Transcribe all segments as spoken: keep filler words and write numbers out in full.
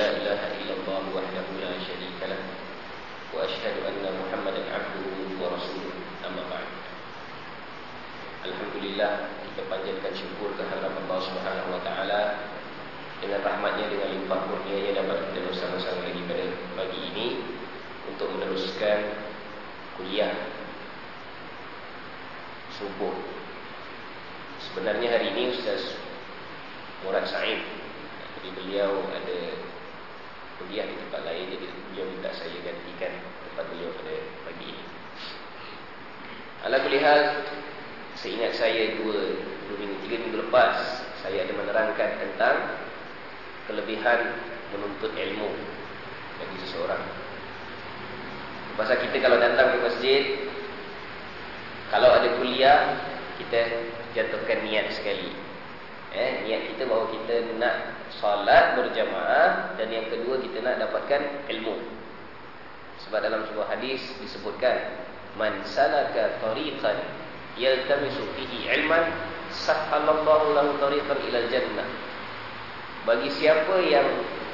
لا إله إلا الله وحده لا شريك له وأشهد أن محمدا عبده ورسوله أما بعد. Alhamdulillah, kita panjatkan syukur kehadirat Allah Subhanahu wa taala dengan rahmatnya, dengan limpah kurnianya dapat kita bersama-sama lagi pada pagi ini untuk meneruskan kuliah subuh. Sebenarnya hari ini Ustaz Murad Said, jadi beliau ada kuliah di tempat lain, jadi beliau minta saya gantikan tempat beliau pada pagi ini. Ala kulli hal, seingat saya dua, dua minggu, tiga minggu lepas saya ada menerangkan tentang kelebihan menuntut ilmu bagi seseorang. Pasal kita kalau datang ke masjid, kalau ada kuliah, kita jatuhkan niat sekali. Eh, niat kita bahawa kita nak solat berjamaah, dan yang kedua kita nak dapatkan ilmu. Sebab dalam sebuah hadis disebutkan, man salaka tariqan yaltamisu fihi ilman sahhalallahu lahu tariqan ilal jannah. Bagi siapa yang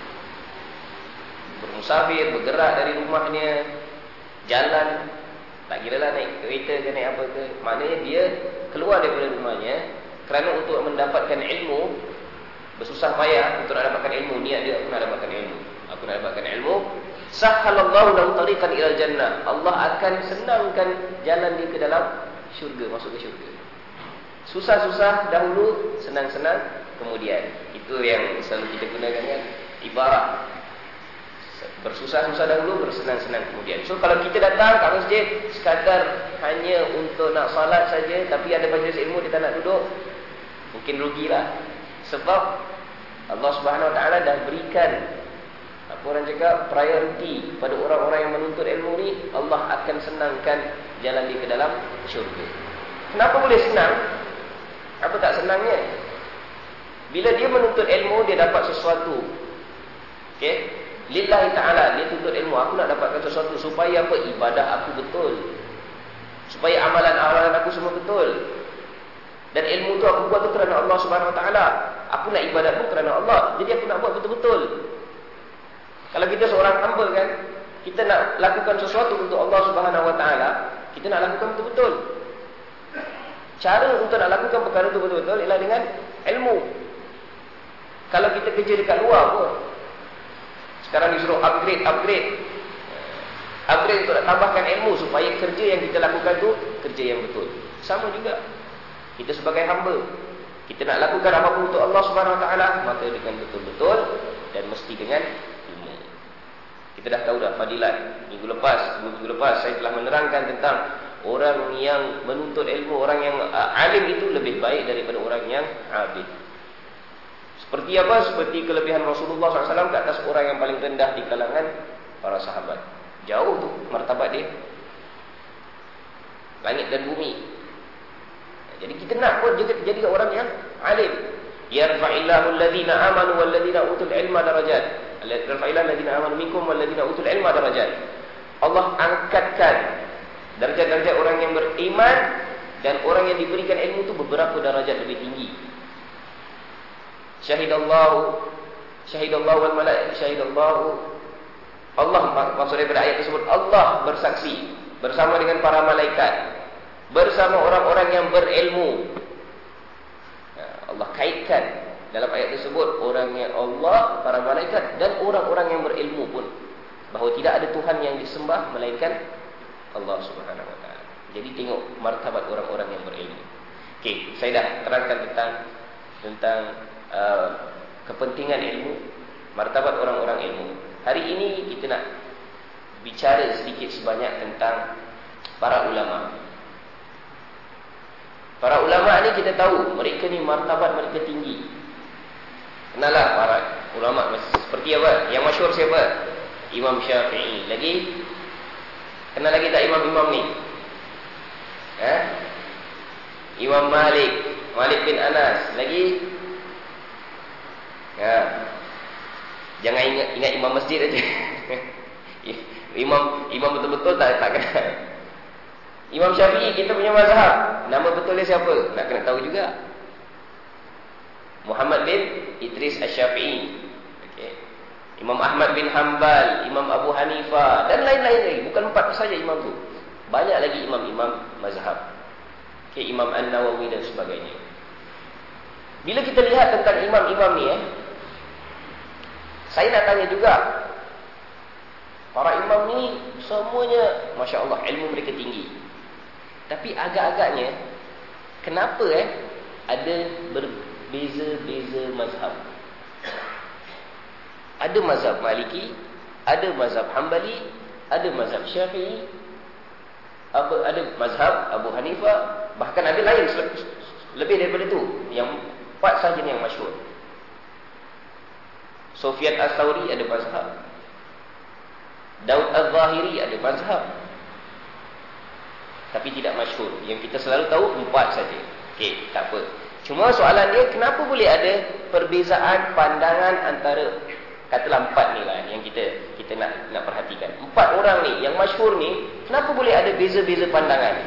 bermusafir, bergerak dari rumahnya, jalan, tak kira lah naik kereta ke naik apa ke, maknanya dia keluar daripada rumahnya kerana untuk mendapatkan ilmu, bersusah payah untuk nak dapatkan ilmu. Niat dia, aku nak dapatkan ilmu, aku nak dapatkan ilmu, sahhalallahu lahu tariqan ilal jannah, Allah akan senangkan jalan dia ke dalam syurga, masuk ke syurga. Susah-susah dahulu, senang-senang kemudian. Itu yang selalu kita gunakan kan, ibarat bersusah-susah dahulu, bersenang-senang kemudian. So kalau kita datang kat masjid sekadar hanya untuk nak salat saja, tapi ada majlis ilmu dia tak nak duduk, mungkin rugilah. Sebab Allah Subhanahu Wa Taala dah berikan, apa orang cakap, priority pada orang-orang yang menuntut ilmu ni. Allah akan senangkan jalan dia ke dalam syurga. Kenapa boleh senang? Apa tak senangnya? Bila dia menuntut ilmu, dia dapat sesuatu. Okey, lillahi ta'ala, dia tuntut ilmu, aku nak dapatkan sesuatu supaya apa? Ibadah aku betul, supaya amalan-amalan aku semua betul. Dan ilmu tu aku buat tu kerana Allah Subhanahu Wa Taala. Aku nak ibadat pun kerana Allah, jadi aku nak buat betul-betul. Kalau kita seorang hamba kan, kita nak lakukan sesuatu untuk Allah Subhanahu Wa Taala, kita nak lakukan betul-betul. Cara untuk nak lakukan perkara itu betul-betul ialah dengan ilmu. Kalau kita kerja dekat luar pun, sekarang disuruh upgrade, upgrade Upgrade untuk nak tambahkan ilmu supaya kerja yang kita lakukan tu kerja yang betul. Sama juga kita sebagai hamba, kita nak lakukan apa-apa untuk Allah Subhanahu Wa Taala, maka dengan betul-betul dan mesti dengan ilmu. Kita dah tahu dah fadilat. Minggu lepas, minggu lepas saya telah menerangkan tentang orang yang menuntut ilmu, orang yang uh, alim itu lebih baik daripada orang yang abid. Seperti apa? Seperti kelebihan Rasulullah sallallahu alaihi wasallam ke atas orang yang paling rendah di kalangan para sahabat. Jauh tu martabat dia, langit dan bumi. Jadi kita nak pun juga jadi orang yang alim. Yarfa'illahu alladhina amanu walladhina utul ilma darajat. Yarfa'illahu alladhina amanu minkum walladhina utul ilma darajat. Allah angkatkan darjat-darjat orang yang beriman dan orang yang diberikan ilmu itu beberapa darajat lebih tinggi. Syahidallahu Syahidallahu wal malaikatu syahidallahu, Allah, maksudnya pada ayat tersebut, Allah bersaksi bersama dengan para malaikat, bersama orang-orang yang berilmu. Allah kaitkan dalam ayat tersebut orangnya Allah, para malaikat dan orang-orang yang berilmu pun, bahawa tidak ada Tuhan yang disembah melainkan Allah Subhanahu Wa Taala. Jadi tengok martabat orang-orang yang berilmu. Okey, saya dah terangkan tentang tentang uh, kepentingan ilmu, martabat orang-orang ilmu. Hari ini kita nak bicara sedikit sebanyak tentang para ulama. Para ulama ni kita tahu mereka ni martabat mereka tinggi. Kenalah para ulama seperti apa? Yang masyhur siapa? Imam Syafi'i. Lagi kenal lagi tak imam-imam ni? Eh? Imam Malik, Malik bin Anas. Lagi? Ya. Jangan ingat ingat imam masjid aja. Imam imam betul-betul tak tak kenal. Imam Syafi'i, kita punya mazhab, nama betul dia siapa? Nak kena tahu juga. Muhammad bin Idris Asy-Syafi'i. Okey. Imam Ahmad bin Hanbal, Imam Abu Hanifah, dan lain-lain lagi. Bukan empat saja imam tu. Banyak lagi imam-imam mazhab. Okay, Imam An-Nawawi dan sebagainya. Bila kita lihat tentang imam-imam ni, eh, saya nak tanya juga. Para imam ni semuanya, Masya Allah, ilmu mereka tinggi. Tapi agak-agaknya, kenapa eh ada berbeza-beza mazhab? Ada mazhab Maliki, ada mazhab Hanbali, ada mazhab Syafi'i, ada mazhab Abu Hanifah, bahkan ada lain lebih daripada itu. Yang empat sahaja yang masyhur. Sufyan Ats-Tsauri ada mazhab, Daud Az-Zahiri ada mazhab, tapi tidak masyhur. Yang kita selalu tahu empat saja. Okey, tak apa. Cuma soalan dia, kenapa boleh ada perbezaan pandangan antara, katalah empat ni lah yang kita kita nak nak perhatikan. Empat orang ni yang masyhur ni, kenapa boleh ada beza-beza pandangan?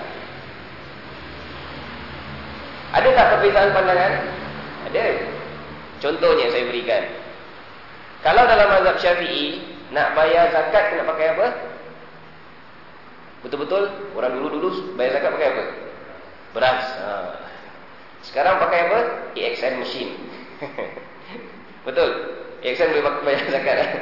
Ada tak perbezaan pandangan? Ada. Contohnya saya berikan. Kalau dalam mazhab Syafi'i, nak bayar zakat kena pakai apa? Betul-betul orang dulu-dulu bayar zakat pakai apa? Beras. Ha. Sekarang pakai apa? A X N machine. Betul? A X N boleh bayar zakat. Eh?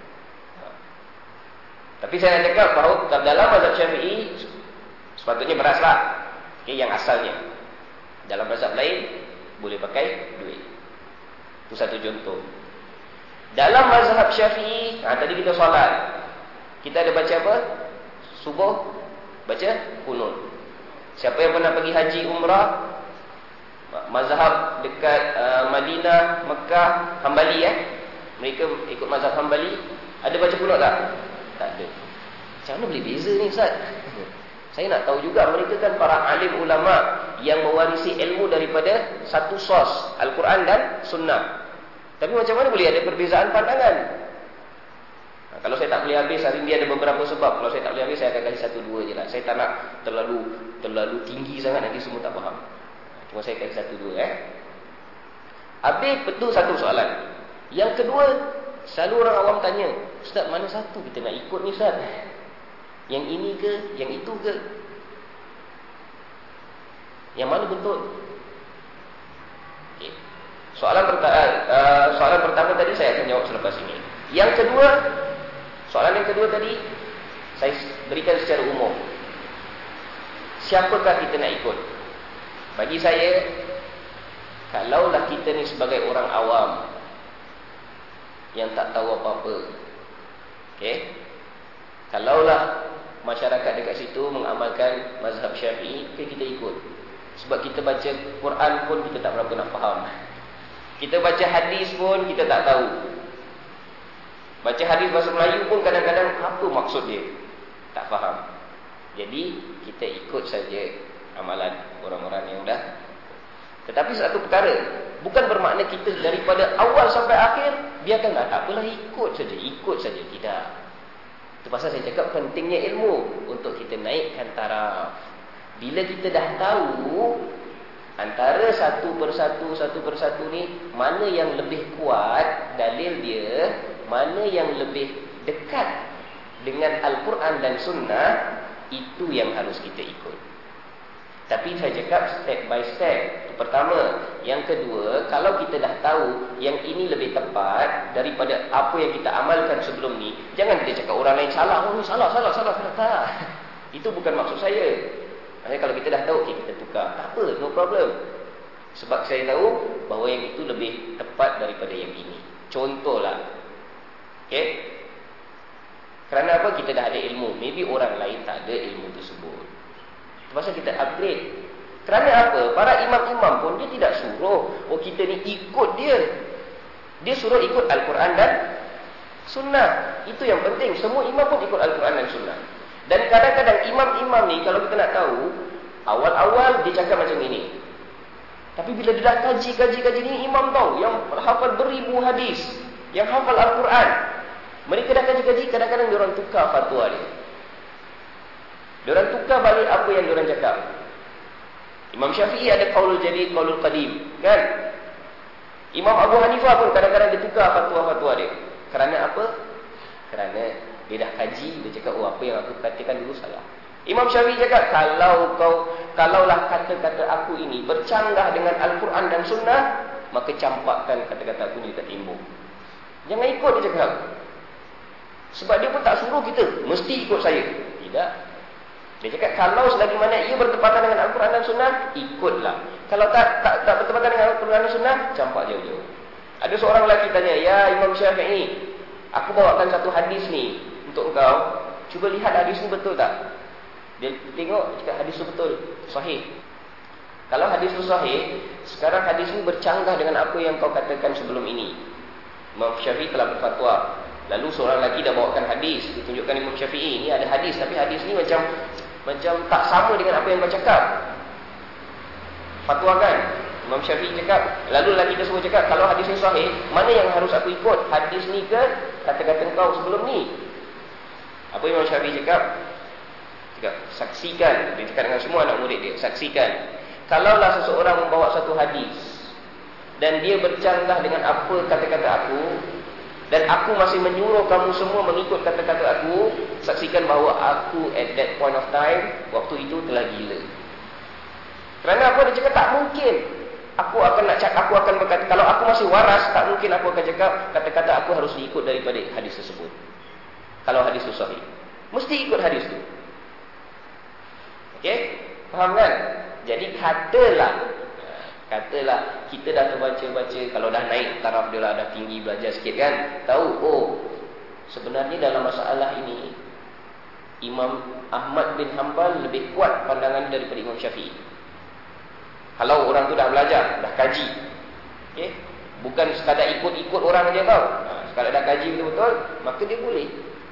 Tapi saya nak cakap bahawa dalam mazhab Syafi'i sepatutnya beras lah. Okay, yang asalnya. Dalam mazhab lain boleh pakai duit. Itu satu contoh. Dalam mazhab Syafi'i, ha, tadi kita solat, kita ada baca apa? Subuh, baca kunut. Siapa yang pernah pergi haji umrah, mazhab dekat uh, Madinah, Mekah, Hanbali, eh? Mereka ikut mazhab Hanbali, ada baca kunut tak? Tak ada. Macam mana boleh beza ni, Ustaz? Saya nak tahu juga, mereka kan para alim ulama yang mewarisi ilmu daripada satu sos, Al-Quran dan Sunnah. Tapi macam mana boleh ada perbezaan pandangan? Nah, kalau saya tak boleh habis, hari ini ada beberapa sebab. Kalau saya tak boleh habis, saya akan kasih satu dua je lah. Saya tak nak terlalu terlalu tinggi sangat, nanti semua tak faham. Cuma saya kasih satu dua. Eh. Habis betul satu soalan. Yang kedua, selalu orang awam tanya, Ustaz, mana satu kita nak ikut ni, Ustaz? Yang ini ke? Yang itu ke? Yang mana betul? Okay. Soalan, pertama, uh, soalan pertama tadi saya akan jawab selepas ini. Yang kedua, soalan yang kedua tadi saya berikan secara umum. Siapakah kita nak ikut? Bagi saya, kalaulah kita ni sebagai orang awam yang tak tahu apa-apa, okey, kalaulah masyarakat dekat situ mengamalkan mazhab Syafi'i, okay, kita ikut. Sebab kita baca Quran pun kita tak berapa nak faham. Kita baca hadis pun kita tak tahu. Baca hadis bahasa Melayu pun kadang-kadang apa maksud dia, tak faham. Jadi kita ikut saja amalan orang-orang yang dah. Tetapi satu perkara, bukan bermakna kita daripada awal sampai akhir biarkanlah, tak apalah, ikut saja, ikut saja, tidak. Itu pasal saya cakap pentingnya ilmu untuk kita naikkan taraf. Bila kita dah tahu antara satu persatu satu persatu ni mana yang lebih kuat dalil dia, mana yang lebih dekat dengan Al-Quran dan Sunnah, itu yang harus kita ikut. Tapi saya cakap step by step. Itu pertama. Yang kedua, kalau kita dah tahu yang ini lebih tepat daripada apa yang kita amalkan sebelum ni, jangan kita cakap orang lain salah. Oh ni salah, salah, salah, salah. Tak. Itu bukan maksud saya. Maksudnya kalau kita dah tahu, okay, kita tukar. Tak apa, no problem. Sebab saya tahu bahawa yang itu lebih tepat daripada yang ini. Contohlah. Okay. Kerana apa? Kita dah ada ilmu. Maybe orang lain tak ada ilmu tersebut. Pasal kita upgrade. Kerana apa? Para imam-imam pun dia tidak suruh, oh kita ni ikut dia. Dia suruh ikut Al-Quran dan Sunnah. Itu yang penting. Semua imam pun ikut Al-Quran dan Sunnah. Dan kadang-kadang imam-imam ni, kalau kita nak tahu, awal-awal dia cakap macam ini. Tapi bila dia dah kaji-kaji-kaji ni, imam tahu yang hafal beribu hadis, yang hafal Al-Quran, mereka dah kaji-kaji, kadang-kadang dia orang tukar fatwa dia. Diorang tukar balik apa yang diorang cakap. Imam Syafi'i ada qaulul jadid, qaulul qadim, kan? Imam Abu Hanifah pun kadang-kadang dia tukar fatwa-fatwa dia. Kerana apa? Kerana dia dah kaji, dia cakap, oh apa yang aku katakan dulu salah. Imam Syafi'i cakap, kalau kau, kalaulah kata-kata aku ini bercanggah dengan Al-Quran dan Sunnah, maka campakkan kata-kata aku ni dekat tembok. Jangan ikut, dia cakap. Sebab dia pun tak suruh kita mesti ikut saya. Tidak. Dia cakap, kalau selagi mana ia bertepatan dengan Al-Quran dan Sunnah, ikutlah. Kalau tak tak, tak bertepatan dengan Al-Quran dan Sunnah, campak jauh-jauh. Ada seorang lelaki tanya, ya Imam Syafi'i, aku bawakan satu hadis ni untuk engkau, cuba lihat hadis ni betul tak? Dia tengok, cakap hadis tu betul, sahih. Kalau hadis tu sahih, sekarang hadis ni bercanggah dengan apa yang kau katakan sebelum ini. Imam Syafi'i telah berfatwa. Lalu seorang lelaki dah bawakan hadis, ditunjukkan Imam Syafi'i, ini ada hadis, tapi hadis ni macam macam tak sama dengan apa yang kau cakap. Fatwa kan? Imam Syafi'i cakap, lalu lelaki tersebut cakap, kalau hadis ni sahih, mana yang harus aku ikut? Hadis ni ke kata-kata kau sebelum ni? Apa Imam Syafi'i cakap? Cakap, saksikan. Dia cakap dengan semua anak murid dia, saksikan. Kalaulah seseorang membawa satu hadis dan dia bercanggah dengan apa kata-kata aku, dan aku masih menyuruh kamu semua mengikut kata-kata aku, saksikan bahawa aku at that point of time, waktu itu telah gila. Kerana apa? Dia cakap tak mungkin aku akan nak cakap, aku akan berkata, kalau aku masih waras, tak mungkin aku akan cakap kata-kata aku harus diikut daripada hadis tersebut. Kalau hadis itu sahih, mesti ikut hadis itu. Okey? Faham kan? Jadi katalah Katalah kita dah terbaca-baca, kalau dah naik taraf dia lah, dah tinggi belajar sikit kan, tahu, oh sebenarnya dalam masalah ini Imam Ahmad bin Hanbal lebih kuat pandangan daripada Imam Syafi'i. Kalau orang tu dah belajar, dah kaji, okay? Bukan sekadar ikut-ikut orang aja tau. Ha, sekadar dah kaji betul-betul, maka dia boleh.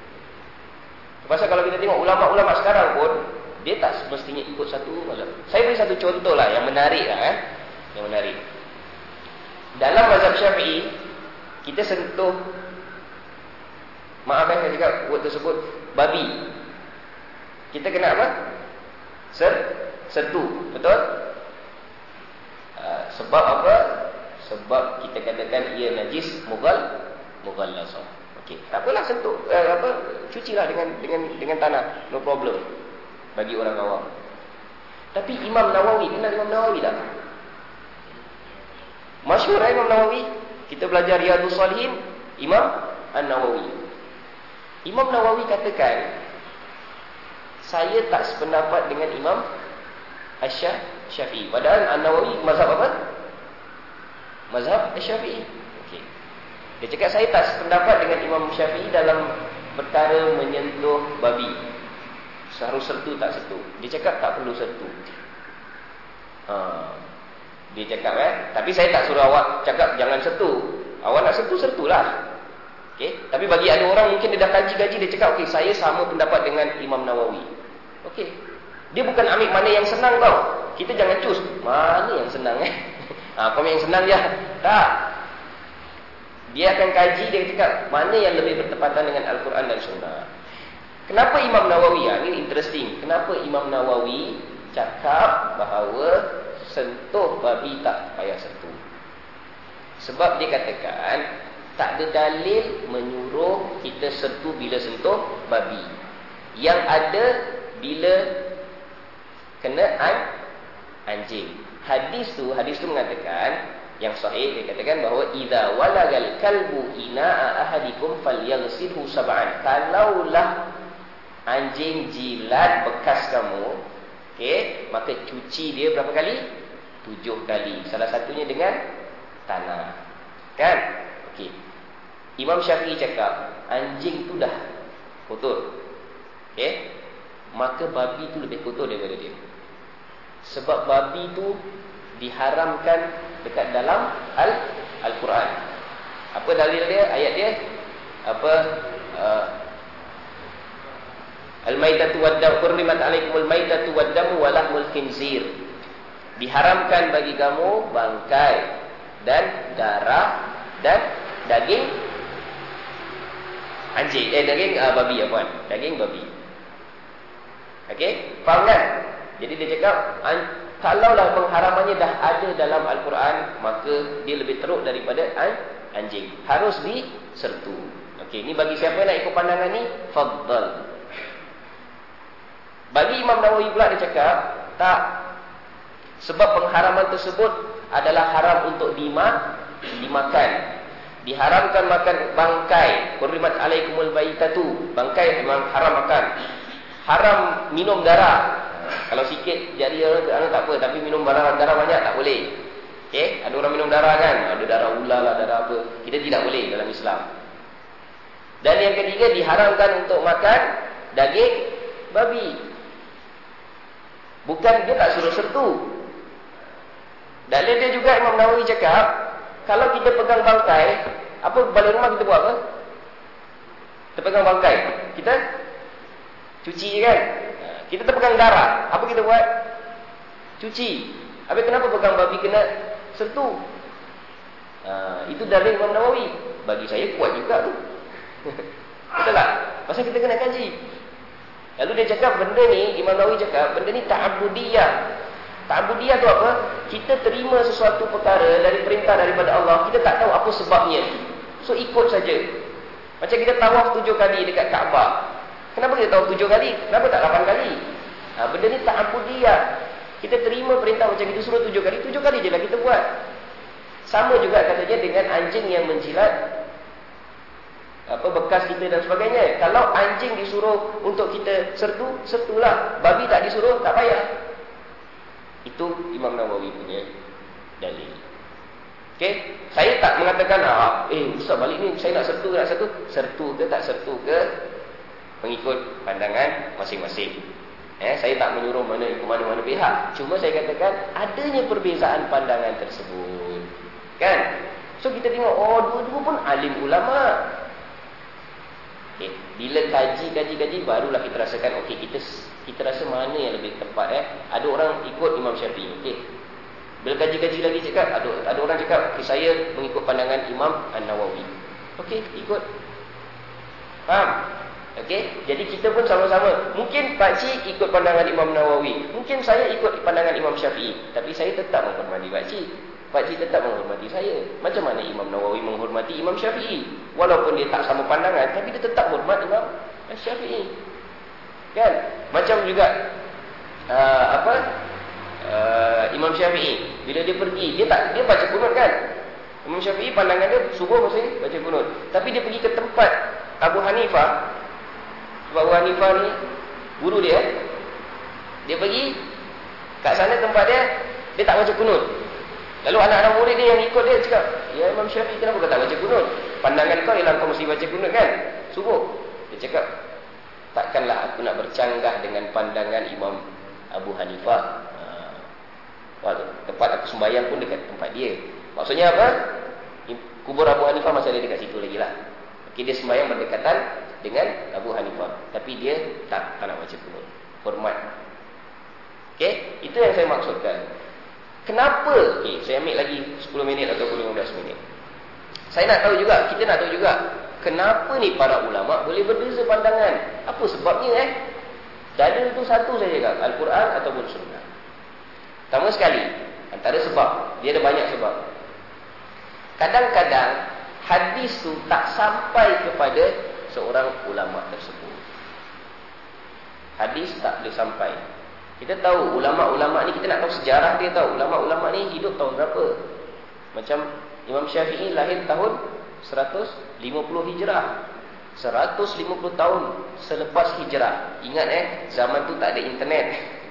Pasal kalau kita tengok ulama-ulama sekarang pun, dia tak semestinya ikut satu mazhab. Saya beri satu contoh lah yang menarik lah eh. Yang menarik. Dalam mazhab Syafi'i, kita sentuh, maaf eh saya cakap word tersebut, babi. Kita kena apa? Ser, sertu, betul? Uh, sebab apa? Sebab kita katakan ia najis mughal, mughallasah. Okey, tak apalah sentuh, uh, apa? Cucilah dengan dengan dengan tanah, no problem. Bagi orang awam. Tapi Imam Nawawi, kenal Imam Nawawi tak? Masyhur eh, Imam Nawawi. Kita belajar Riyadhus Shalihin, Imam An-Nawawi. Imam Nawawi katakan, saya tak sependapat dengan Imam Asy-Syafi'i. Padahal An-Nawawi mazhab apa? Mazhab Asy-Syafi'i. Okey. Dia cakap saya tak sependapat dengan Imam Syafi'i dalam perkara menyentuh babi. Seharus sertu tak sertu. Dia cakap tak perlu sertu. Ha. Dia cakap eh, tapi saya tak suruh awak cakap jangan sertu. Awak nak sertu, sertulah. Okey. Tapi bagi ada orang mungkin dia dah kaji-kaji, dia cakap okey, saya sama pendapat dengan Imam Nawawi. Okey. Dia bukan ambil mana yang senang tau. Kita jangan choose mana yang senang eh. Ha, kau yang senang je. Tak. Dia akan kaji, dia cakap mana yang lebih bertepatan dengan Al-Quran dan Sunnah. Kenapa Imam Nawawi, ya, ini interesting. Kenapa Imam Nawawi cakap bahawa sentuh babi tak payah sentuh? Sebab dia katakan tak ada dalil menyuruh kita sentuh bila sentuh babi. Yang ada bila kena an, anjing. Hadis tu, hadis tu mengatakan, yang sahih dia katakan bahawa idza walagal kalbu ina'a ahadikum falyaghsilhu sab'an. Kalaulah anjing jilat bekas kamu, okey, maka cuci dia berapa kali? Tujuh kali. Salah satunya dengan tanah. Kan? Okey. Imam Syafi'i cakap, anjing tu dah kotor. Okey? Maka babi tu lebih kotor daripada dia. Sebab babi tu diharamkan dekat dalam Al Al-Quran. Apa dalil dia? Ayat dia? Apa? Uh, Al-maitatu wad-damu hurrimat 'alaikumul maitatu wad-damu wa lahmul khinzir. Diharamkan bagi kamu bangkai dan darah dan daging anjing, eh daging uh, babi apa? Daging babi. Okey, faham kan? Jadi dia cakap kalaulah pengharamannya dah ada dalam Al-Quran, maka dia lebih teruk daripada anjing. Harus disertu. Okey, ni bagi siapa nak ikut pandangan ni? Faddal. Bagi Imam Nawawi pula dia cakap, tak. Sebab pengharaman tersebut adalah haram untuk dima, dimakan. Diharamkan makan bangkai. Hurrimat alaikumul baitatu. Bangkai memang haram makan. Haram minum darah. Kalau sikit jadi orang tak apa, tapi minum darah darah banyak tak boleh. Okey, ada orang minum darah kan, ada darah ular lah, darah apa. Kita tidak boleh dalam Islam. Dan yang ketiga, diharamkan untuk makan daging babi. Bukan dia tak suruh sertu. Dalil dia juga Imam Nawawi cakap, kalau kita pegang bangkai, apa balik rumah kita buat apa? Kita pegang bangkai, kita cuci je kan? Kita terpegang darah, apa kita buat? Cuci. Habis kenapa pegang babi kena sertu? Ha, itu dalil Imam Nawawi. Bagi saya kuat juga tu. Betul tak? Pasal kita kena kaji. Lalu dia cakap benda ni, Imam Nawawi cakap benda ni ta'abudiyah. Ta'abudiyah tu apa? Kita terima sesuatu perkara dari perintah daripada Allah, kita tak tahu apa sebabnya. So ikut saja. Macam kita tawaf tujuh kali dekat Kaabah. Kenapa kita tawaf tujuh kali? Kenapa tak lapan kali? Ha, benda ni ta'abudiyah. Kita terima perintah macam kita suruh tujuh kali, tujuh kali je lah kita buat. Sama juga katanya dengan anjing yang menjilat apa bekas kita dan sebagainya. Kalau anjing disuruh untuk kita sertu, sertulah. Babi tak disuruh, tak payah. Itu Imam Nawawi punya dalil. Okey, saya tak mengatakan ah, eh ustaz balik ni saya nak sertu, nak sertu, sertu ke tak sertu ke mengikut pandangan masing-masing. Eh, saya tak menyuruh mana ikut mana-mana pihak. Cuma saya katakan adanya perbezaan pandangan tersebut. Kan? So kita tengok, oh dua-dua pun alim ulama. Okay. Bila kaji, kaji, kaji, barulah kita rasakan, okey, kita kita rasa mana yang lebih tepat. Eh, ada orang ikut Imam Syafi'i. Okey. Bila kaji-kaji lagi cakap, ada ada orang cakap, okay, saya mengikut pandangan Imam An-Nawawi. Okey, ikut. Faham? Okey, jadi kita pun sama-sama. Mungkin Pak Cik ikut pandangan Imam Nawawi, mungkin saya ikut pandangan Imam Syafi'i, tapi saya tetap menghormati Pak Cik. Pak Cik tetap menghormati saya. Macam mana Imam Nawawi menghormati Imam Syafi'i? Walaupun dia tak sama pandangan, tapi dia tetap hormat Imam Syafi'i. Kan? Macam juga uh, apa? Uh, Imam Syafi'i bila dia pergi, dia tak dia baca kunut kan? Imam Syafi'i pandangan dia subuh mesti baca kunut. Tapi dia pergi ke tempat Abu Hanifah. Sebab Abu Hanifah ni guru dia. Dia pergi kat sana tempat dia, dia tak baca kunut. Lalu anak-anak murid dia yang ikut dia cakap, "Ya Imam Syafi'i, kenapa kau tak baca kunut? Pandangan kau ialah kau mesti baca kunut kan? Subuh." Dia cakap, "Takkanlah aku nak bercanggah dengan pandangan Imam Abu Hanifah. Ha, tempat aku sembahyang pun dekat tempat dia." Maksudnya apa? Kubur Abu Hanifah masih ada dekat situ lagi lah. Okay, dia sembahyang berdekatan dengan Abu Hanifah, tapi dia tak, tak nak baca kunut. Hormat. Okay, itu yang saya maksudkan. Kenapa? Okay, saya ambil lagi sepuluh minit atau lima belas minit. Saya nak tahu juga, kita nak tahu juga, kenapa ni para ulama boleh berbeza pandangan? Apa sebabnya eh? Dalil itu satu saja kan, Al-Quran ataupun Sunnah. Pertama sekali, antara sebab, dia ada banyak sebab. Kadang-kadang hadis tu tak sampai kepada seorang ulama tersebut. Hadis tak boleh sampai. Kita tahu ulama-ulama ni, kita nak tahu sejarah dia, tahu ulama-ulama ni hidup tahun berapa. Macam Imam Syafi'i lahir tahun seratus lima puluh Hijrah. seratus lima puluh tahun selepas Hijrah. Ingat eh, zaman tu tak ada internet.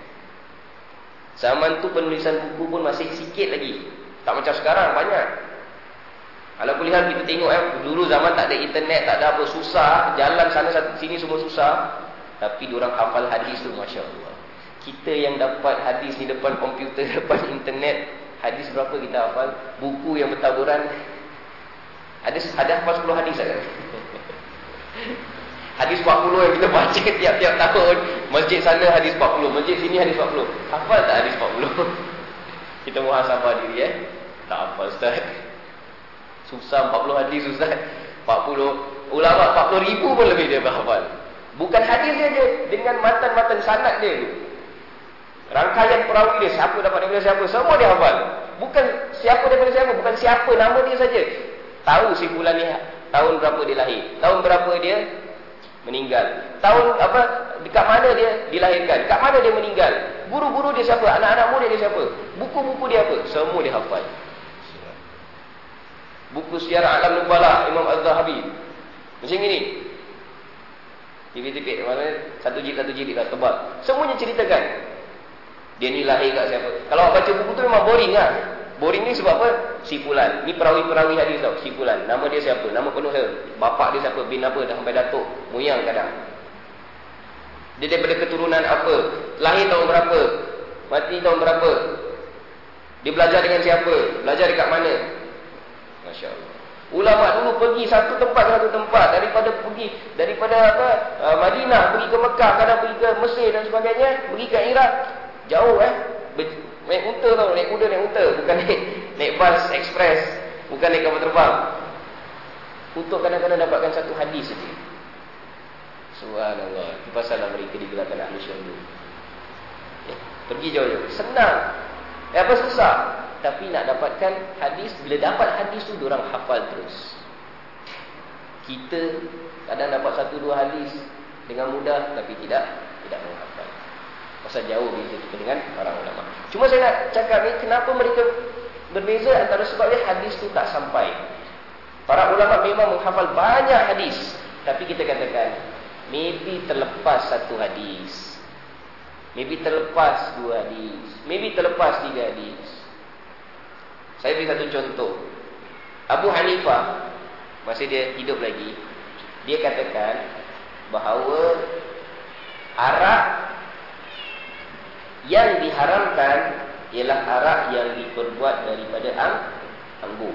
Zaman tu penulisan buku pun masih sikit lagi. Tak macam sekarang, banyak. Kalau kuliah kita tengok eh, dulu zaman tak ada internet, tak ada apa, susah. Jalan sana sini semua susah. Tapi diorang hafal hadis tu, Masya Allah. Kita yang dapat hadis ni depan komputer, depan internet, hadis berapa kita hafal? Buku yang bertaburan. Ada ada hafal sepuluh hadis kan? Hadis empat puluh yang kita baca tiap-tiap tahun. Masjid sana hadis empat puluh, masjid sini hadis empat puluh. Hafal tak hadis empat puluh? Kita muhasabah diri eh. Tak hafal Ustaz. Susah empat puluh hadis Ustaz. empat puluh ulama empat puluh ribu pun lebih dia hafal. Bukan hadis dia je, dengan matan-matan sanad dia tu. Rangkaian perawi dia, siapa dapat daripada siapa, semua dia hafal. Bukan siapa daripada siapa, bukan siapa, nama dia saja. Tahu si fulan ni tahun berapa dia lahir, tahun berapa dia meninggal, tahun apa, dekat mana dia dilahirkan, dekat mana dia meninggal, guru-guru dia siapa, anak-anak murid dia siapa, buku-buku dia apa, semua dia hafal. Buku Syiar A'lam Nubala Imam Az-Zahabi macam ini, tipik-tipik mana, satu jilid satu jilid lah, tebal, semuanya ceritakan dia ni lahir kat siapa. Kalau awak baca buku tu memang boring lah. Boring ni sebab apa? Si fulan, ni perawi-perawi hadis tau, si fulan, nama dia siapa, nama penuh siapa, bapak dia siapa, bin apa, dah sampai datuk moyang kadang, dia daripada keturunan apa, lahir tahun berapa, mati tahun berapa, dia belajar dengan siapa, belajar dekat mana. Masya Allah. Ulama dulu pergi satu tempat ke satu tempat, daripada pergi daripada apa, uh, Madinah pergi ke Mekah, kadang pergi ke Mesir dan sebagainya, pergi ke Iraq, jauh eh, Ber- naik unta tau, naik kuda naik unta, bukan naik naik bas ekspres, bukan naik kapal terbang, untuk kadang-kadang dapatkan satu hadis saja. Subhanallah. Itu pasal mereka digelarkan ahli syurga. Eh, pergi jauh-jauh, senang. Eh, apa susah? Tapi nak dapatkan hadis, bila dapat hadis tu diorang hafal terus. Kita kadang dapat satu dua hadis dengan mudah, tapi tidak tidak menghafal. Pasal jauh beza kita dengan para ulama. Cuma saya nak cakap ni, kenapa mereka berbeza, antara sebabnya hadis tu tak sampai. Para ulama memang menghafal banyak hadis, tapi kita katakan maybe terlepas satu hadis, maybe terlepas dua hadis, maybe terlepas tiga hadis. Saya beri satu contoh. Abu Hanifah, masa dia hidup lagi, dia katakan bahawa arak yang diharamkan ialah arak yang diperbuat daripada ang anggur.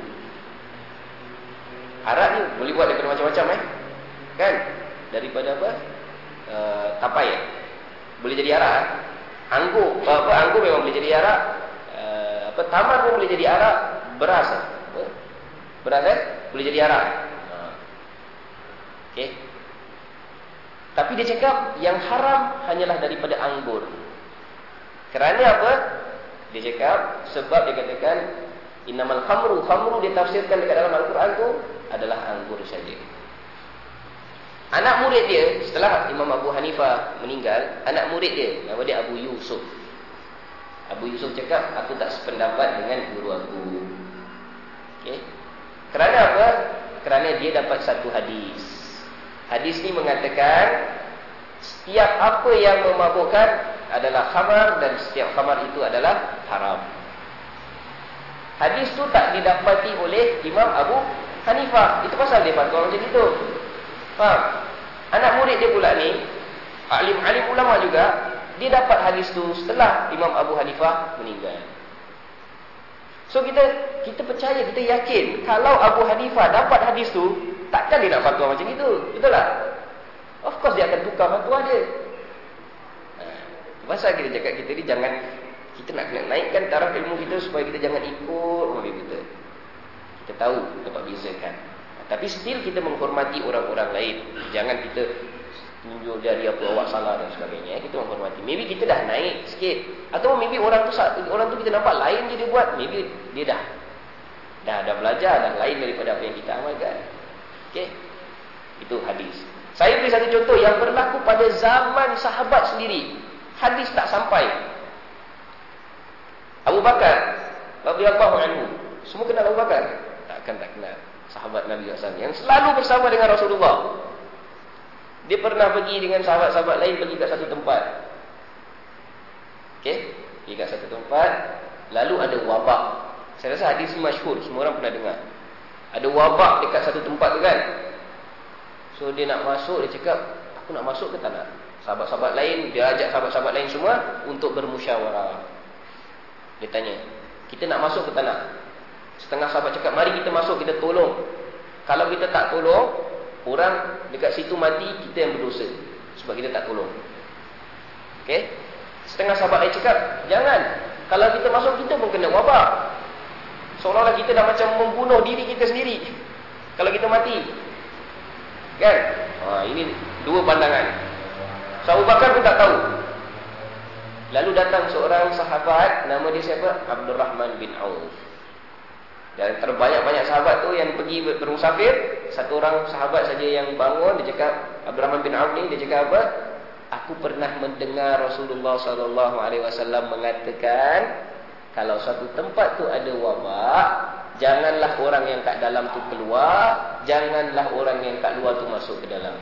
Arak ni boleh buat daripada macam-macam eh, kan? Daripada apa? Uh, tapai eh? Boleh jadi arak eh? Anggur, apa, anggur memang boleh jadi arak. uh, Apa, tamar pun boleh jadi arak. Beras eh? Apa? Beras eh? Boleh jadi arak. uh. Okay. Tapi dia cakap yang haram hanyalah daripada anggur. Kerana apa? Dia cakap sebab dia katakan innamal khamru, khamru dia tafsirkan dekat dalam Al-Quran tu adalah anggur saja. Anak murid dia, setelah Imam Abu Hanifah meninggal, anak murid dia, nama dia Abu Yusuf. Abu Yusuf cakap, aku tak sependapat dengan guru aku. Okay. Kerana apa? Kerana dia dapat satu hadis. Hadis ni mengatakan setiap apa yang memabukkan adalah khamar, dan setiap khamar itu adalah haram. Hadis tu tak didapati oleh Imam Abu Hanifah. Itu pasal dia fatwa macam itu. Faham? Anak murid dia pula ni, alim-alim ulama juga, dia dapat hadis tu setelah Imam Abu Hanifah meninggal. So kita kita percaya, kita yakin kalau Abu Hanifah dapat hadis tu, takkan dia nak fatwa macam itu. Betul tak? Of course dia akan tukar fatwa dia. Pasal kita cakap kita ni jangan, kita nak kena naikkan taraf ilmu kita supaya kita jangan ikut orang kita. Kita tahu dapat bezakan. Tapi still kita menghormati orang-orang lain. Jangan kita tunjuk jari apa awak salah dan sebagainya. Kita menghormati. Maybe kita dah naik sikit, atau maybe orang tu orang tu kita nampak lain je dia buat. Maybe dia dah dah dah belajar, dah lain daripada apa yang kita amalkan. Okey. Itu hadis. Saya beri satu contoh yang berlaku pada zaman sahabat sendiri. Hadis tak sampai. Abu Bakar radhiyallahu anhu. Semua kenal Abu Bakar? Takkan tak kenal. Sahabat Nabi sallallahu alaihi wasallam yang selalu bersama dengan Rasulullah. Dia pernah pergi dengan sahabat-sahabat lain pergi ke satu tempat. Okey, pergi ke satu tempat, lalu ada wabak. Saya rasa hadis ini masyhur, semua orang pernah dengar. Ada wabak dekat satu tempat tu kan. So dia nak masuk, dia cakap, aku nak masuk ke tak nak? Sahabat-sahabat lain, dia ajak sahabat-sahabat lain semua untuk bermusyawarah. Dia tanya, kita nak masuk ke tak nak? Setengah sahabat cakap, mari kita masuk, kita tolong. Kalau kita tak tolong, orang dekat situ mati, kita yang berdosa sebab kita tak tolong. Okey? Setengah sahabat lain cakap, jangan. Kalau kita masuk, kita pun kena wabak. Seolah-olah kita dah macam membunuh diri kita sendiri kalau kita mati. Kan? Ha, ini dua pandangan. So, Abu Bakar pun tak tahu. Lalu datang seorang sahabat, nama dia siapa? Abdurrahman bin Auf. Dan terbanyak-banyak sahabat tu yang pergi bermusafir, satu orang sahabat saja yang bangun, dia cakap, Abdurrahman bin Auf ni, dia cakap apa? Aku pernah mendengar Rasulullah sallallahu alaihi wasallam mengatakan, kalau satu tempat tu ada wabak, janganlah orang yang kat dalam tu keluar, janganlah orang yang kat luar tu masuk ke dalam.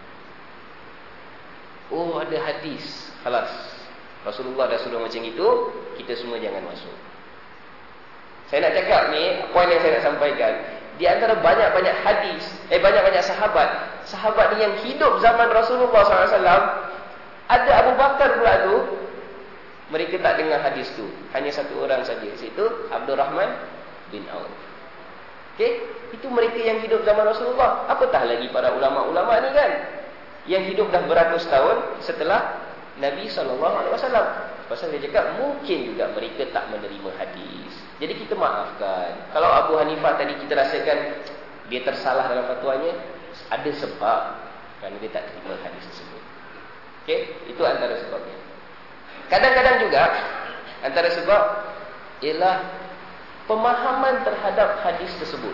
Oh, ada hadis. Khalas. Rasulullah dah suruh macam itu, kita semua jangan masuk. Saya nak cakap ni, poin yang saya nak sampaikan, di antara banyak-banyak hadis, eh banyak-banyak sahabat, sahabat ni yang hidup zaman Rasulullah sallallahu alaihi wasallam, ada Abu Bakar pula tu, mereka tak dengar hadis tu. Hanya satu orang saja, iaitu Abdurrahman bin Auf. Okey, itu mereka yang hidup zaman Rasulullah. Apatah lagi para ulama-ulama ni kan, yang hidup dah beratus tahun setelah Nabi sallallahu alaihi wasallam. Pasal dia cakap mungkin juga mereka tak menerima hadis. Jadi kita maafkan. Kalau Abu Hanifah tadi kita rasakan dia tersalah dalam fatwanya, ada sebab kerana dia tak terima hadis tersebut. Okey, itu antara sebabnya. Kadang-kadang juga antara sebab ialah pemahaman terhadap hadis tersebut.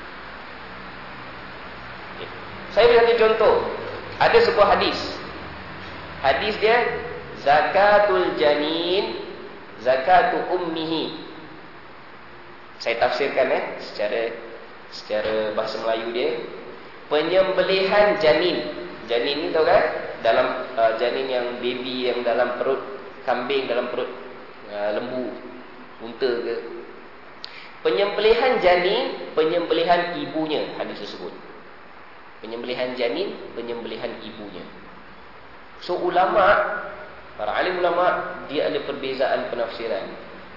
Okay. Saya beri contoh. Ada sebuah hadis. Hadis dia zakatul janin, zakatu ummihi. Saya tafsirkan eh secara secara bahasa Melayu dia, penyembelihan janin. Janin ni tahu kan? Dalam uh, janin yang baby yang dalam perut kambing, dalam perut uh, lembu, unta ke. Penyembelihan janin, penyembelihan ibunya, hadis tersebut. Penyembelihan janin, penyembelihan ibunya. So ulama, para alim ulama, dia ada perbezaan penafsiran.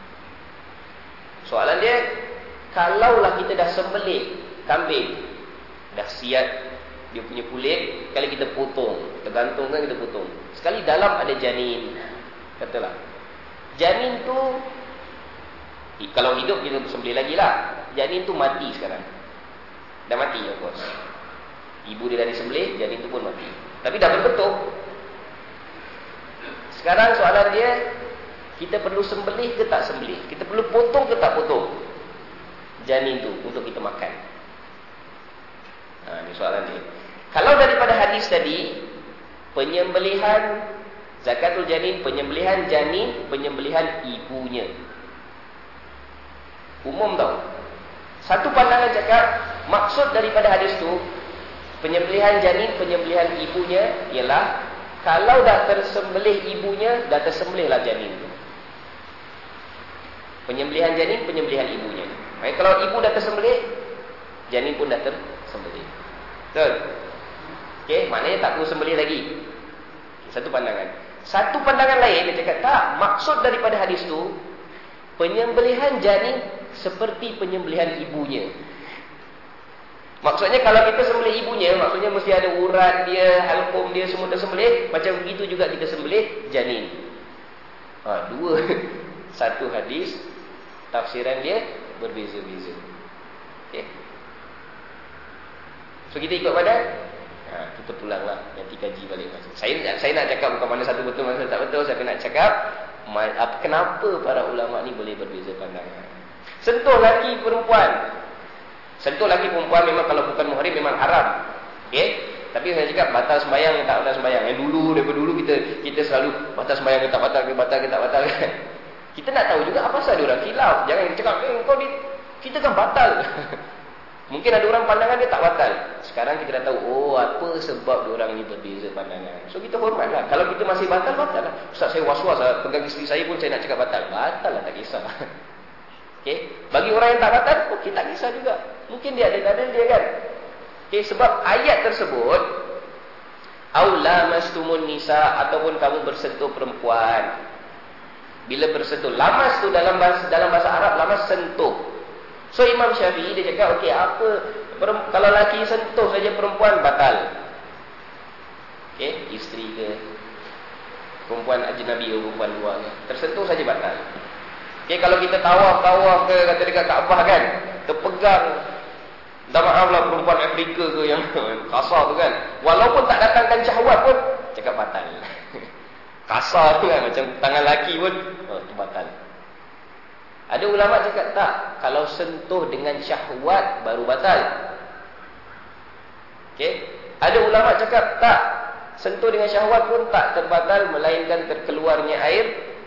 Soalan dia, kalaulah kita dah sembelih kambing, dah siap dia punya kulit, sekali kita potong, kita gantungkan, kita potong. Sekali dalam ada janin, katalah janin tu, kalau hidup kita sembelih lagi lah. Janin tu mati sekarang, dah mati of course. Ibu dia dah disembelih, janin tu pun mati, tapi dah berbentuk. Sekarang soalan dia, kita perlu sembelih ke tak sembelih? Kita perlu potong ke tak potong janin tu untuk kita makan? Ha, ni soalan dia. Kalau daripada hadis tadi, penyembelihan zakatul janin, penyembelihan janin, penyembelihan ibunya, umum tau. Satu pandangan cakap, maksud daripada hadis tu, penyembelihan janin, penyembelihan ibunya ialah kalau dah tersembelih ibunya, dah tersembelihlah janin tu. Penyembelihan janin, penyembelihan ibunya. Baik, kalau ibu dah tersembelih, janin pun dah tersembelih. Betul? Okey, maknanya tak perlu sembelih lagi. Satu pandangan. Satu pandangan lain dia cakap tak, maksud daripada hadis tu, penyembelihan janin seperti penyembelihan ibunya. Maksudnya kalau kita sembelih ibunya, maksudnya mesti ada urat dia, halqum dia semua tersembelih. Macam begitu juga kita sembelih janin. Ha, dua. Satu hadis, tafsiran dia berbeza-beza. Okay. So kita ikut pada, ha, kita pulanglah, nanti kaji balik masuk. Saya, saya nak cakap bukan mana satu betul, mana satu tak betul. Saya nak cakap kenapa para ulama ni boleh berbeza pandangan. Sentuh laki perempuan, sentuh laki perempuan memang kalau bukan muhrim memang haram. Okay? Tapi saya cakap batal sembahyang, tak batal sembahyang. Yang dulu, daripada dulu kita kita selalu batal sembahyang ke tak batal ke, batal ke tak batal ke. Kita nak tahu juga apa sahaja dia orang khilaf. Jangan cakap, eh kau ni, kita kan batal. Mungkin ada orang pandangan dia tak batal. Sekarang kita dah tahu, oh apa sebab dia orang ni berbeza pandangan. So kita hormatlah. Kalau kita masih batal, batal lah. Ustaz saya was-was lah, pegang isteri saya pun saya nak cakap batal. Batal lah, tak kisah. Okay? Bagi orang yang tak batal, okey, tak kisah juga. Mungkin dia ada dalil dia kan. Okay, sebab ayat tersebut, aula mastumun nisa, ataupun kamu bersentuh perempuan. Bila bersentuh, lamas tu dalam bahasa, dalam bahasa Arab, lamas sentuh. So Imam Syafi'i dia cakap, okey, apa kalau lelaki sentuh saja perempuan batal. Okey, isteri ke, perempuan ajnabi ke, perempuan luar ke, tersentuh saja batal. Okey, kalau kita tawaf-tawaf ke, kata dekat Kaabah kan, terpegang, dah maaf lah perempuan Afrika ke yang kasar tu kan, walaupun tak datangkan syahwat pun cakap batal. Kasar tu kan, macam tangan lelaki pun, oh, tu batal. Ada Ada ulama cakap tak, kalau sentuh dengan syahwat baru batal. Okey. Ada ulama cakap tak, sentuh dengan syahwat pun tak terbatal melainkan terkeluarnya air.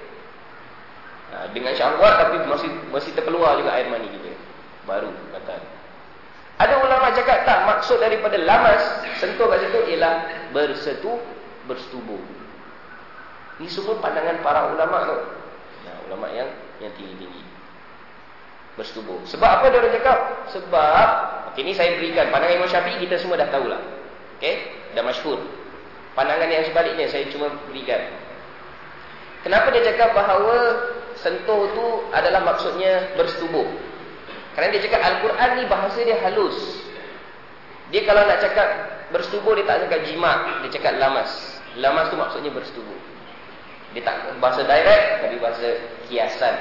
Ha, dengan syahwat tapi masih masih terkeluar juga air mani kita, baru batal. Ada ulama cakap tak, maksud daripada lamas, sentuh kat situ ialah bersetu, bersetubuh. Ini semua pandangan para ulama tu. Nah, ulama yang yang tinggi-tinggi. Bersetubuh. Sebab apa dia orang cakap? Sebab, okey, ni saya berikan pandangan Imam Syafi'i, kita semua dah tahulah. Okey, dah masyhur. Pandangan yang sebaliknya saya cuma berikan. Kenapa dia cakap bahawa sentuh tu adalah maksudnya bersetubuh? Kerana dia cakap Al-Quran ni bahasa dia halus. Dia kalau nak cakap bersetubuh, dia tak cakap jima', dia cakap lamas. Lamas tu maksudnya bersetubuh. Dia tak bahasa direct, tapi bahasa kiasan.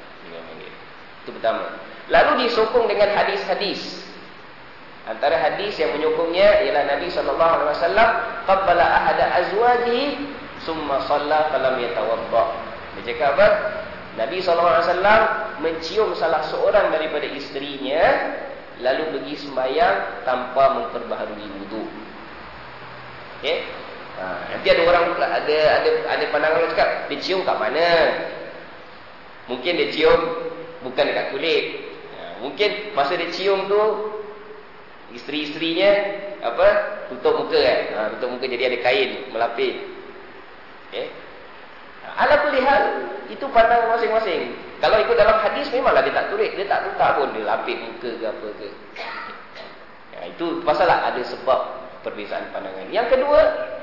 Itu pertama. Lalu disokong dengan hadis-hadis. Antara hadis yang menyokongnya ialah Nabi sallallahu alaihi wasallam qabbala ahada azwajihi summa shalla falam yatawadda. Dia cakap apa? Nabi sallallahu alaihi wasallam mencium salah seorang daripada isterinya lalu pergi sembahyang tanpa memperbaharui wudu. Okey? Ha, nanti ada orang ada ada ada pandangan orang cakap dia cium kat mana? Mungkin dia cium bukan dekat kulit. Ha, mungkin masa dia cium tu isteri-isterinya apa? Tutup muka kan. Ha, tutup muka jadi ada kain melapis. Okey. Ala kulli hal itu pandangan masing-masing. Kalau ikut dalam hadis memanglah dia tak tulis, dia tak letak pun dia lapis muka ke apa ke. Ya, itu pasal ada sebab perbezaan pandangan. Yang kedua,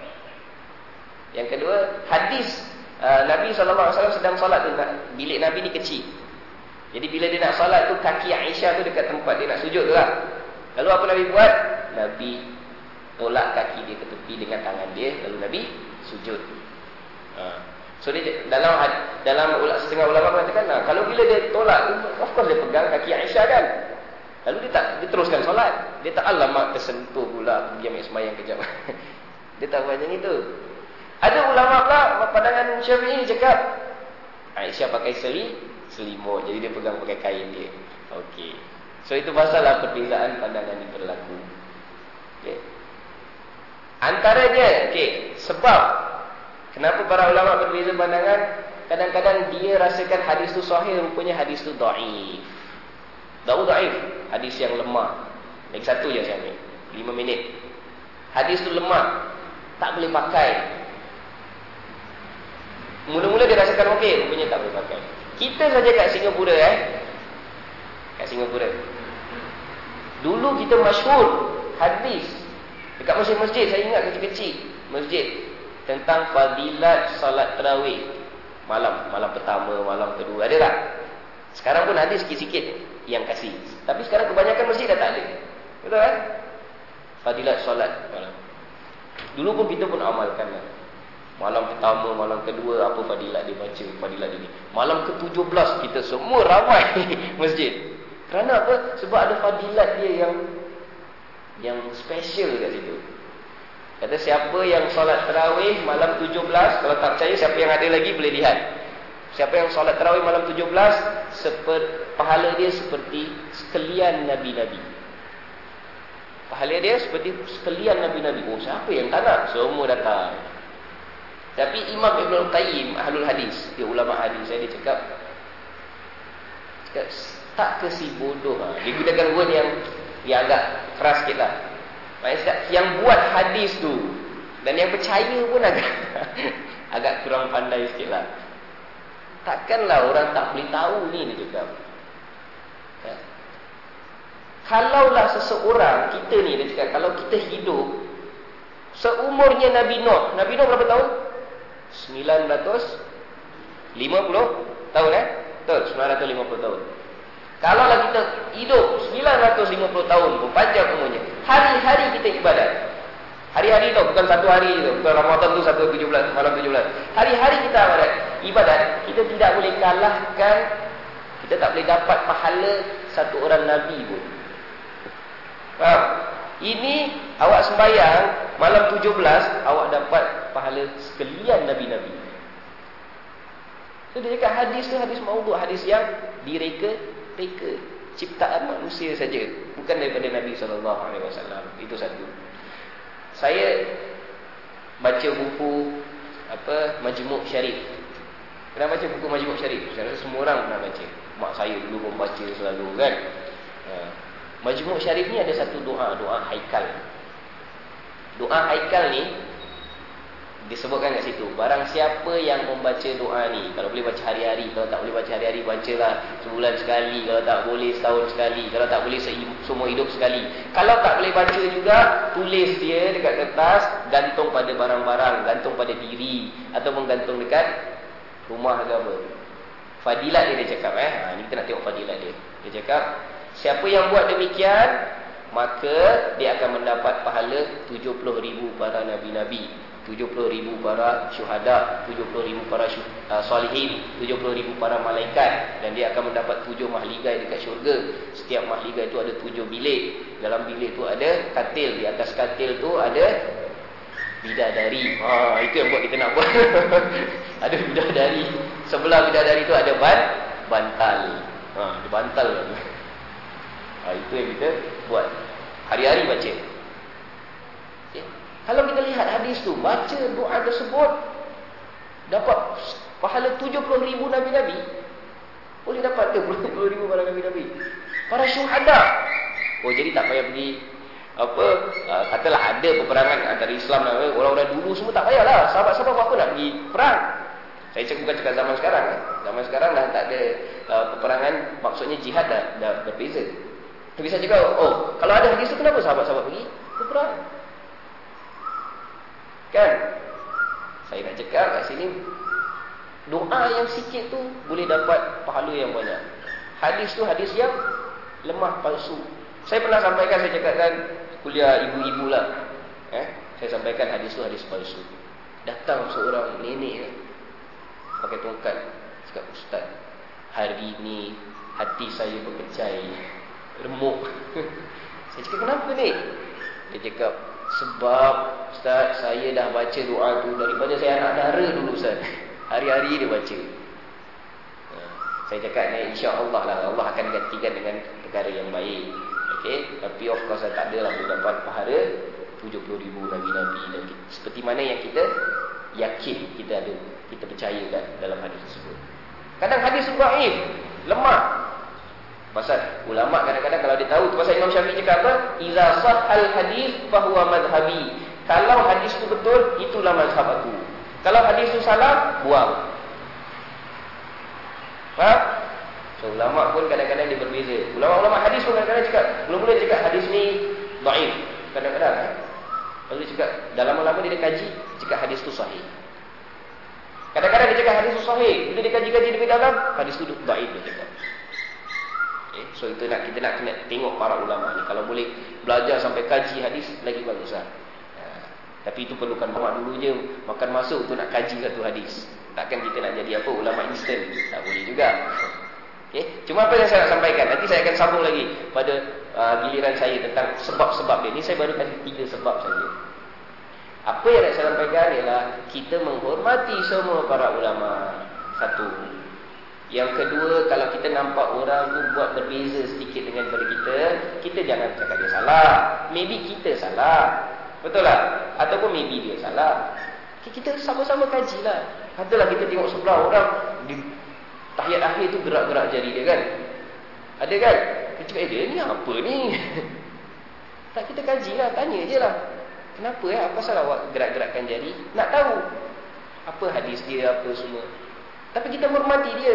yang kedua hadis uh, Nabi sallallahu alaihi wasallam sedang solat tu, bilik Nabi ni kecil. Jadi bila dia nak solat tu kaki Aisyah tu dekat tempat dia nak sujud tu lah. Lalu apa Nabi buat? Nabi tolak kaki dia ke tepi dengan tangan dia, lalu Nabi sujud. Ha. So dia, dalam dalam setengah ulama mengatakan, nah, kalau bila dia tolak, of course dia pegang kaki Aisyah kan. Lalu dia tak dia teruskan solat. Dia tak alamak tersentuh pula, pergi ambil sembahyang kejap. Dia tak buat macam itu. Ada ulama pula pandangan Syafi'i cakap Aisyah pakai seli, selimut, jadi dia pegang pakai kain dia. Okey. So itu pasallah perbezaan pandangan yang berlaku. Okey. Antaranya, okey, sebab kenapa para ulama berbeza pandangan? Kadang-kadang dia rasakan hadis tu sahih, rupanya hadis tu dhaif. Da'u dhaif, hadis yang lemah. Lagi satu je saya ambil, lima minit. Hadis tu lemah, tak boleh pakai. Mula-mula dia rasakan okey, rupanya tak boleh pakai. Kita saja kat Singapura eh. Kat Singapura. Dulu kita masyhur hadis dekat masjid-masjid, saya ingat kecil-kecil masjid tentang fadilat salat tarawih malam, malam pertama, malam kedua, ada tak? Sekarang pun ada sikit-sikit yang kasih. Tapi sekarang kebanyakan masjid dah tak ada. Betul kan? Fadilat salat malam. Dulu pun kita pun amalkan lah. Malam pertama, malam kedua, apa fadilat dia baca, fadilat dia ni. Malam ke tujuh belas kita semua ramai masjid. Kerana apa? Sebab ada fadilat dia yang yang special kat situ. Kata siapa yang solat tarawih malam tujuh belas, kalau tak percaya siapa yang ada lagi boleh lihat. Siapa yang solat tarawih malam tujuh belas, seper, pahala dia seperti sekalian Nabi-Nabi. Pahala dia seperti sekalian Nabi-Nabi. Oh, siapa yang tak nak? Semua datang. Tapi Imam Ibn Qayyim, Ahlul Hadis, dia ulama hadis, saya dia cakap, cakap tak ke si bodoh. Ha. Dia gunakan word yang, yang agak keras sikit lah. Yang buat hadis tu dan yang percaya pun agak agak kurang pandai sikit lah. Takkanlah orang tak boleh tahu ni, dia cakap. Ya. Kalaulah seseorang, kita ni, dia cakap, kalau kita hidup seumurnya Nabi Nuh. Nabi Nuh berapa tahun? sembilan ratus lima puluh tahun eh? Betul, sembilan ratus lima puluh tahun. Kalaulah kita hidup sembilan ratus lima puluh tahun, panjang umurnya, hari-hari kita ibadat. Hari-hari tu, bukan satu hari tu, bukan Ramadan tu satu tujuh belas, malam tujuh belas. Hari-hari kita ibadat, ibadat, kita tidak boleh kalahkan, kita tak boleh dapat pahala satu orang Nabi pun. Faham? Ini awak sembahyang malam tujuh belas, awak dapat pahala sekalian Nabi-Nabi. So dia cakap hadis tu hadis maudhu', hadis yang direka-reka, ciptaan manusia saja, bukan daripada Nabi sallallahu alaihi wasallam. Itu satu. Saya baca buku apa Majmu' Syarif. Pernah baca buku Majmu' Syarif? Saya rasa semua orang pernah baca. Mak saya dulu pun baca selalu kan. Ha. Majmu' Syarif ni ada satu doa, doa haikal. Doa haikal ni disebutkan kat situ, barang siapa yang membaca doa ni, kalau boleh baca hari-hari, kalau tak boleh baca hari-hari, bacalah sebulan sekali, kalau tak boleh setahun sekali, kalau tak boleh seumur hidup sekali. Kalau tak boleh baca juga, tulis dia dekat kertas, gantung pada barang-barang, gantung pada diri, ataupun gantung dekat rumah ke apa. Fadilat dia dia cakap eh, ha, ni kita nak tengok fadilat dia. Dia cakap, siapa yang buat demikian, maka dia akan mendapat pahala tujuh puluh ribu para nabi-nabi, tujuh puluh ribu para syuhada, tujuh puluh ribu para syuh, uh, salihin, tujuh puluh ribu para malaikat, dan dia akan mendapat tujuh mahligai dekat syurga. Setiap mahligai itu ada tujuh bilik. Dalam bilik itu ada katil, di atas katil tu ada bidadari. Ha, itu yang buat kita nak buat. Ada bidadari. Sebelah bidadari itu ada ban bantal. Ha, ada bantal. Ha, itu yang kita buat. Hari-hari baca. Okay. Kalau kita lihat hadis tu, baca doa tersebut, dapat pahala tujuh puluh ribu Nabi-Nabi. Boleh dapat ke tujuh puluh ribu para Nabi-Nabi? Para syuhada. Oh, jadi tak payah pergi apa, uh, katalah ada peperangan antara Islam dan orang-orang dulu semua, tak payahlah. Sahabat-sahabat apa nak pergi perang. Saya cakap bukan cakap zaman sekarang. Eh. Zaman sekarang dah tak ada uh, peperangan, maksudnya jihad dah, dah berbeza. Tapi saya cakap, oh, kalau ada hadis tu, kenapa sahabat-sahabat pergi berperang? Kan? Saya nak cakap kat sini, doa yang sikit tu boleh dapat pahala yang banyak. Hadis tu hadis yang lemah, palsu. Saya pernah sampaikan, saya cakapkan kuliah ibu-ibu lah. Eh? Saya sampaikan hadis tu hadis palsu. Datang seorang nenek pakai tongkat, cakap, Ustaz, hari ni hati saya berkecai, remuk. Saya cakap, kenapa ni? Dia cakap, sebab Ustaz, saya dah baca doa tu daripada saya anak dara dulu Ustaz. Hari-hari dia baca. Ha, saya cakap, insya-Allah lah Allah akan gantikan dengan perkara yang baik. Okey, tapi of course saya tak adalah boleh dapat pahala tujuh puluh ribu nabi-nabi, dan kita, seperti mana yang kita yakin kita ada, kita percaya kan dalam hadis tersebut. Kadang hadis tu dhaif, lemah. Pasal ulama kadang-kadang kalau dia tahu, pasal Imam Syafi'i cakap apa? Iza sahal hadis fahuwa madhhabi. Kalau hadis tu betul, itulah mazhab aku. Kalau hadis tu salah, buang. Faham? So ulama pun kadang-kadang dia berbeza. Ulama-ulama hadis pun kadang-kadang cakap, mula-mula dia cakap hadis ni dhaif. Kadang-kadang eh? Lalu dia cakap, dalam lama dia, dia kaji, cakap hadis tu sahih. Kadang-kadang dia cakap hadis tu sahih, bila dia kaji-kaji lebih dalam, hadis tu dhaif dia cakap. Okay, so itu nak, kita nak kena tengok para ulama ni. Kalau boleh belajar sampai kaji hadis, lagi bagus lah. Ha, tapi itu perlukan mak dulu je makan masuk tu nak kaji satu hadis. Takkan kita nak jadi apa, ulama instan. Tak boleh juga. Okay, cuma apa yang saya nak sampaikan, nanti saya akan sambung lagi pada uh, giliran saya tentang sebab-sebab dia. Ni saya baru kasih tiga sebab saja. Apa yang nak saya sampaikan ialah kita menghormati semua para ulama. Satu. Yang kedua, kalau kita nampak orang tu buat berbeza sedikit dengan daripada kita, kita jangan cakap dia salah. Maybe kita salah. Betul tak? Ataupun maybe dia salah. Kita sama-sama kajilah. Katalah kita tengok sebelah orang di tahiyat akhir tu gerak-gerak jari dia kan. Ada kan? Kita cakap, eh dia ni apa ni? Tak, kita kajilah, tanya je lah. Kenapa ya? Apa salah awak gerak-gerakkan jari? Nak tahu apa hadis dia, apa semua. Tapi kita menghormati dia.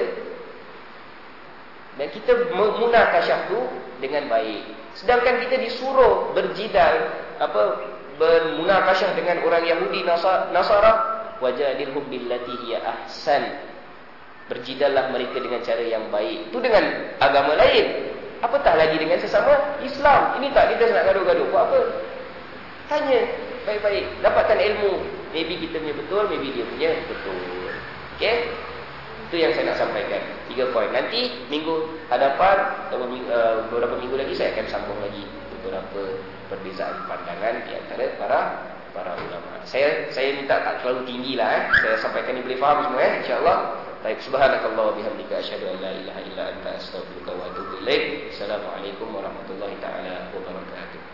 Dan kita munakasyah tu dengan baik. Sedangkan kita disuruh berjidal, apa, bermunakasyah dengan orang Yahudi Nasara, wajadilhum billati hiya ahsan. Berjidallah mereka dengan cara yang baik. Itu dengan agama lain. Apatah lagi dengan sesama Islam. Ini tak kita nak gaduh-gaduh. Buat apa? Tanya baik-baik, dapatkan ilmu. Maybe kita punya betul, maybe dia punya betul. Okey? Itu yang saya nak sampaikan. Tiga poin. Nanti minggu hadapan atau uh, beberapa minggu lagi saya akan sambung lagi beberapa perbezaan pandangan di antara para para ulama. Saya saya minta tak terlalu tinggi lah eh. Saya sampaikan ni boleh faham semua eh, insya-Allah. Baik, subhanakallah wa bihamdika asyhadu an la ilaha illa anta astaghfiruka wa atubu ilaik. Assalamualaikum warahmatullahi taala wabarakatuh.